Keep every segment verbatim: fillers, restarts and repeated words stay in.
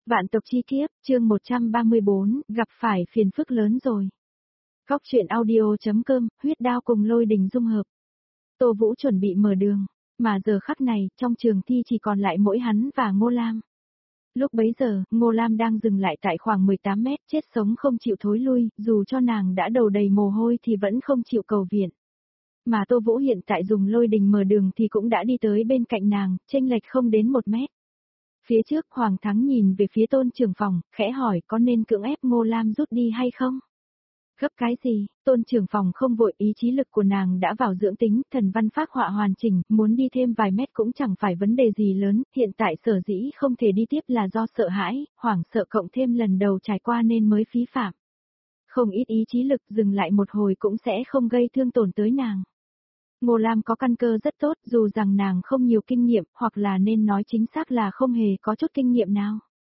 Vạn tộc chi kiếp, chương một trăm ba mươi bốn, gặp phải phiền phức lớn rồi. Góc truyện audio.com, huyết đao cùng lôi đình dung hợp. Tô Vũ chuẩn bị mở đường, mà giờ khắc này, trong trường thi chỉ còn lại mỗi hắn và Ngô Lam. Lúc bấy giờ, Ngô Lam đang dừng lại tại khoảng mười tám mét, chết sống không chịu thối lui, dù cho nàng đã đầu đầy mồ hôi thì vẫn không chịu cầu viện. Mà Tô Vũ hiện tại dùng lôi đình mở đường thì cũng đã đi tới bên cạnh nàng, chênh lệch không đến một mét. Phía trước Hoàng Thắng nhìn về phía Tôn Trưởng Phòng, khẽ hỏi có nên cưỡng ép Ngô Lam rút đi hay không? Gấp cái gì? Tôn Trưởng Phòng không vội, ý chí lực của nàng đã vào dưỡng tính, thần văn phác họa hoàn chỉnh, muốn đi thêm vài mét cũng chẳng phải vấn đề gì lớn, hiện tại sở dĩ không thể đi tiếp là do sợ hãi, hoảng sợ cộng thêm lần đầu trải qua nên mới phí phạm. Không ít ý chí lực dừng lại một hồi cũng sẽ không gây thương tổn tới nàng. Ngô Lam có căn cơ rất tốt, dù rằng nàng không nhiều kinh nghiệm, hoặc là nên nói chính xác là không hề có chút kinh nghiệm nào.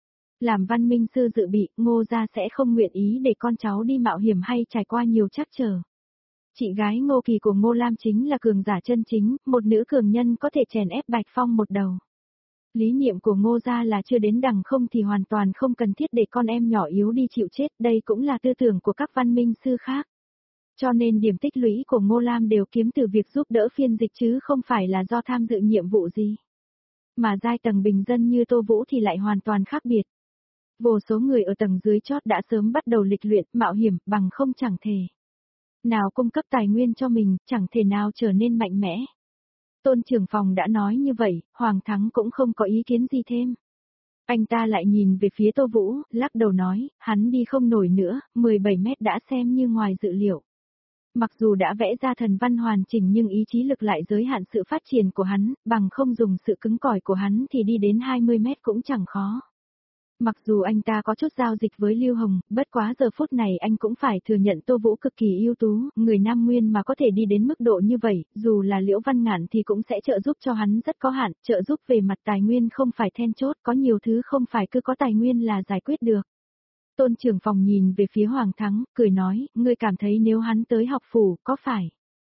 Làm văn minh sư dự bị, Ngô gia sẽ không nguyện ý để con cháu đi mạo hiểm hay trải qua nhiều trắc trở. Chị gái Ngô Kỳ của Ngô Lam chính là cường giả chân chính, một nữ cường nhân có thể chèn ép Bạch Phong một đầu. Lý niệm của Ngô gia là chưa đến đằng không thì hoàn toàn không cần thiết để con em nhỏ yếu đi chịu chết, đây cũng là tư tưởng của các văn minh sư khác. Cho nên điểm tích lũy của Ngô Lam đều kiếm từ việc giúp đỡ phiên dịch chứ không phải là do tham dự nhiệm vụ gì. Mà giai tầng bình dân như Tô Vũ thì lại hoàn toàn khác biệt. Vô số người ở tầng dưới chót đã sớm bắt đầu lịch luyện, mạo hiểm, bằng không chẳng thể nào cung cấp tài nguyên cho mình, chẳng thể nào trở nên mạnh mẽ. Tôn Trưởng Phòng đã nói như vậy, Hoàng Thắng cũng không có ý kiến gì thêm. Anh ta lại nhìn về phía Tô Vũ, lắc đầu nói, hắn đi không nổi nữa, mười bảy mét đã xem như ngoài dự liệu. Mặc dù đã vẽ ra thần văn hoàn chỉnh nhưng ý chí lực lại giới hạn sự phát triển của hắn, bằng không dùng sự cứng cỏi của hắn thì đi đến hai mươi mét cũng chẳng khó. Mặc dù anh ta có chút giao dịch với Lưu Hồng, bất quá giờ phút này anh cũng phải thừa nhận Tô Vũ cực kỳ ưu tú, người Nam Nguyên mà có thể đi đến mức độ như vậy, dù là Liễu Văn Ngạn thì cũng sẽ trợ giúp cho hắn rất có hạn, trợ giúp về mặt tài nguyên không phải then chốt, có nhiều thứ không phải cứ có tài nguyên là giải quyết được. Tôn Trưởng Phòng nhìn về phía Hoàng Thắng, cười nói, ngươi cảm thấy nếu hắn tới học phủ, có phải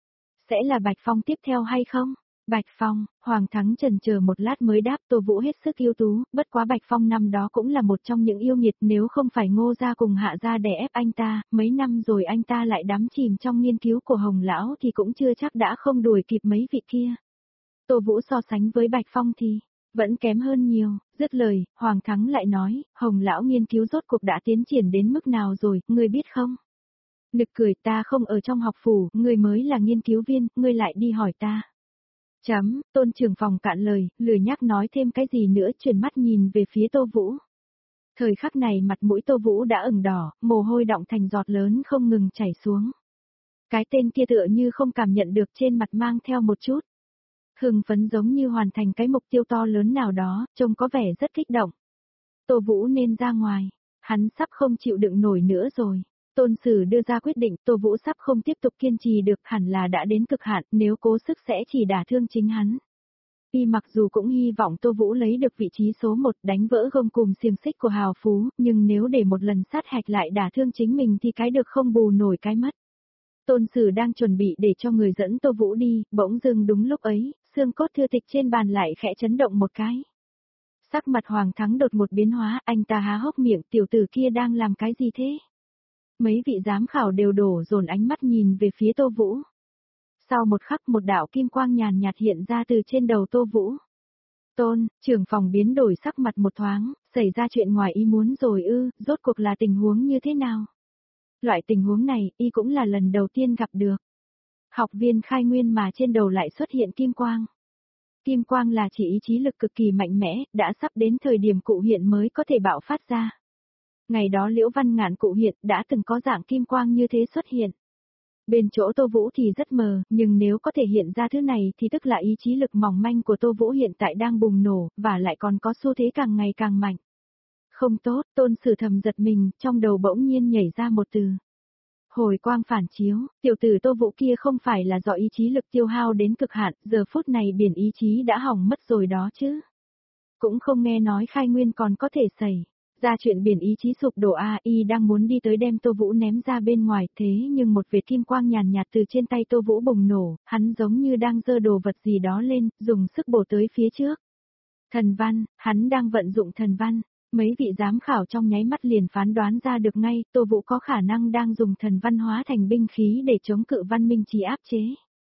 sẽ là Bạch Phong tiếp theo hay không? Bạch Phong, Hoàng Thắng chần chờ một lát mới đáp, Tô Vũ hết sức ưu tú, bất quá Bạch Phong năm đó cũng là một trong những yêu nghiệt, nếu không phải Ngô gia cùng Hạ gia đè ép anh ta, mấy năm rồi anh ta lại đắm chìm trong nghiên cứu của Hồng lão thì cũng chưa chắc đã không đuổi kịp mấy vị kia. Tô Vũ so sánh với Bạch Phong thì vẫn kém hơn nhiều, dứt lời, Hoàng Thắng lại nói, Hồng lão nghiên cứu rốt cuộc đã tiến triển đến mức nào rồi, ngươi biết không? Nực cười, ta không ở trong học phủ, ngươi mới là nghiên cứu viên, ngươi lại đi hỏi ta. Chấm, Tôn Trưởng Phòng cạn lời, lười nhắc nói thêm cái gì nữa, chuyển mắt nhìn về phía Tô Vũ. Thời khắc này mặt mũi Tô Vũ đã ửng đỏ, mồ hôi đọng thành giọt lớn không ngừng chảy xuống. Cái tên kia tựa như không cảm nhận được trên mặt mang theo một chút hưng phấn, giống như hoàn thành cái mục tiêu to lớn nào đó, trông có vẻ rất kích động. Tô Vũ nên ra ngoài, hắn sắp không chịu đựng nổi nữa rồi. Tôn Sử đưa ra quyết định, Tô Vũ sắp không tiếp tục kiên trì được, hẳn là đã đến cực hạn, nếu cố sức sẽ chỉ đả thương chính hắn. Y mặc dù cũng hy vọng Tô Vũ lấy được vị trí số một, đánh vỡ gông cùm xiềng xích của hào phú, nhưng nếu để một lần sát hạch lại đả thương chính mình thì cái được không bù nổi cái mất. Tôn Sử đang chuẩn bị để cho người dẫn Tô Vũ đi, bỗng dưng đúng lúc ấy, xương cốt thư tịch trên bàn lại khẽ chấn động một cái. Sắc mặt Hoàng Thắng đột một biến hóa, anh ta há hốc miệng, tiểu tử kia đang làm cái gì thế? Mấy vị giám khảo đều đổ dồn ánh mắt nhìn về phía Tô Vũ. Sau một khắc một đạo kim quang nhàn nhạt hiện ra từ trên đầu Tô Vũ. Tôn, Trưởng Phòng biến đổi sắc mặt một thoáng, xảy ra chuyện ngoài ý muốn rồi ư, rốt cuộc là tình huống như thế nào? Loại tình huống này, y cũng là lần đầu tiên gặp được. Học viên khai nguyên mà trên đầu lại xuất hiện kim quang. Kim quang là chỉ ý chí lực cực kỳ mạnh mẽ, đã sắp đến thời điểm cụ hiện mới có thể bạo phát ra. Ngày đó Liễu Văn Ngạn cụ hiện đã từng có dạng kim quang như thế xuất hiện. Bên chỗ Tô Vũ thì rất mờ, nhưng nếu có thể hiện ra thứ này thì tức là ý chí lực mỏng manh của Tô Vũ hiện tại đang bùng nổ, và lại còn có xu thế càng ngày càng mạnh. Không tốt, Tôn Sử thầm giật mình, trong đầu bỗng nhiên nhảy ra một từ. Hồi quang phản chiếu, tiểu tử Tô Vũ kia không phải là do ý chí lực tiêu hao đến cực hạn, giờ phút này biển ý chí đã hỏng mất rồi đó chứ. Cũng không nghe nói khai nguyên còn có thể xảy ra chuyện biển ý chí sụp đổ a, y đang muốn đi tới đem Tô Vũ ném ra bên ngoài, thế nhưng một vệt kim quang nhàn nhạt từ trên tay Tô Vũ bùng nổ, hắn giống như đang giơ đồ vật gì đó lên, dùng sức bổ tới phía trước. Thần văn, hắn đang vận dụng thần văn. Mấy vị giám khảo trong nháy mắt liền phán đoán ra được ngay, Tô Vũ có khả năng đang dùng thần văn hóa thành binh khí để chống cự Văn Minh Chí áp chế.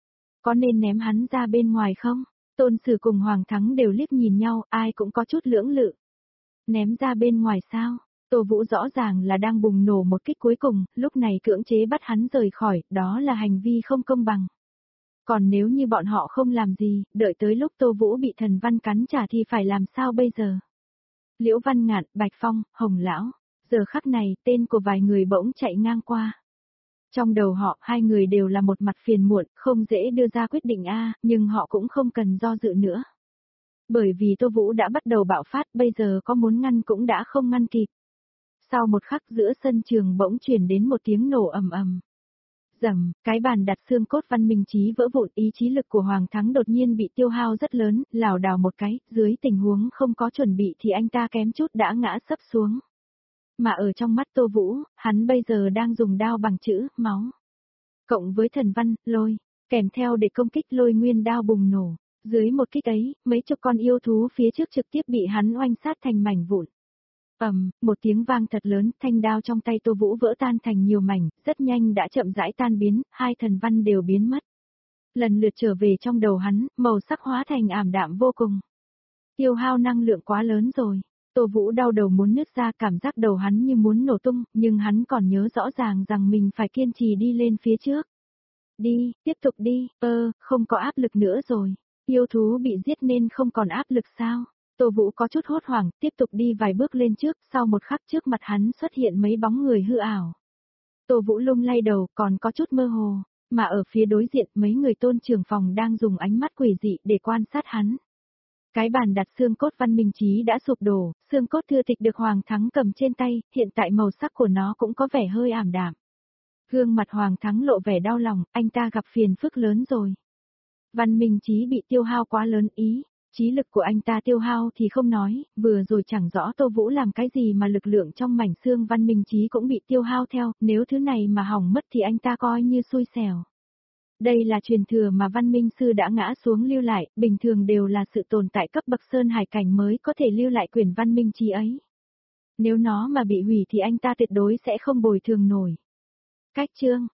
Có nên ném hắn ra bên ngoài không? Tôn Sử cùng Hoàng Thắng đều liếc nhìn nhau, ai cũng có chút lưỡng lự. Ném ra bên ngoài sao? Tô Vũ rõ ràng là đang bùng nổ một kích cuối cùng, lúc này cưỡng chế bắt hắn rời khỏi, đó là hành vi không công bằng. Còn nếu như bọn họ không làm gì, đợi tới lúc Tô Vũ bị thần văn cắn trả thì phải làm sao bây giờ? Liễu Văn Ngạn, Bạch Phong, Hồng Lão, giờ khắc này tên của vài người bỗng chạy ngang qua. Trong đầu họ, hai người đều là một mặt phiền muộn, không dễ đưa ra quyết định A, nhưng họ cũng không cần do dự nữa. Bởi vì Tô Vũ đã bắt đầu bạo phát, bây giờ có muốn ngăn cũng đã không ngăn kịp. Sau một khắc giữa sân trường bỗng truyền đến một tiếng nổ ầm ầm. Rầm, cái bàn đặt xương cốt Văn Minh Chí vỡ vụn, ý chí lực của Hoàng Thắng đột nhiên bị tiêu hao rất lớn, lảo đảo một cái, dưới tình huống không có chuẩn bị thì anh ta kém chút đã ngã sấp xuống. Mà ở trong mắt Tô Vũ, hắn bây giờ đang dùng đao bằng chữ, máu. Cộng với thần văn, lôi, kèm theo để công kích lôi nguyên đao bùng nổ. Dưới một kích ấy, mấy chục con yêu thú phía trước trực tiếp bị hắn oanh sát thành mảnh vụn. Ầm, một tiếng vang thật lớn, thanh đao trong tay Tô Vũ vỡ tan thành nhiều mảnh, rất nhanh đã chậm rãi tan biến, hai thần văn đều biến mất. Lần lượt trở về trong đầu hắn, màu sắc hóa thành ảm đạm vô cùng. Tiêu hao năng lượng quá lớn rồi. Tô Vũ đau đầu muốn nứt ra, cảm giác đầu hắn như muốn nổ tung, nhưng hắn còn nhớ rõ ràng rằng mình phải kiên trì đi lên phía trước. Đi, tiếp tục đi, ơ, không có áp lực nữa rồi. Yêu thú bị giết nên không còn áp lực sao? Tô Vũ có chút hốt hoảng, tiếp tục đi vài bước lên trước, sau một khắc trước mặt hắn xuất hiện mấy bóng người hư ảo. Tô Vũ lung lay đầu, còn có chút mơ hồ, mà ở phía đối diện mấy người Tôn trưởng phòng đang dùng ánh mắt quỷ dị để quan sát hắn. Cái bàn đặt xương cốt Văn Minh Chí đã sụp đổ, xương cốt thư tịch được Hoàng Thắng cầm trên tay, hiện tại màu sắc của nó cũng có vẻ hơi ảm đạm. Gương mặt Hoàng Thắng lộ vẻ đau lòng, anh ta gặp phiền phức lớn rồi. Văn Minh Chí bị tiêu hao quá lớn ý, trí lực của anh ta tiêu hao thì không nói, vừa rồi chẳng rõ Tô Vũ làm cái gì mà lực lượng trong mảnh xương Văn Minh Chí cũng bị tiêu hao theo, nếu thứ này mà hỏng mất thì anh ta coi như xui xẻo. Đây là truyền thừa mà Văn Minh Sư đã ngã xuống lưu lại, bình thường đều là sự tồn tại cấp bậc sơn hải cảnh mới có thể lưu lại quyển Văn Minh Chí ấy. Nếu nó mà bị hủy thì anh ta tuyệt đối sẽ không bồi thường nổi. Cách chương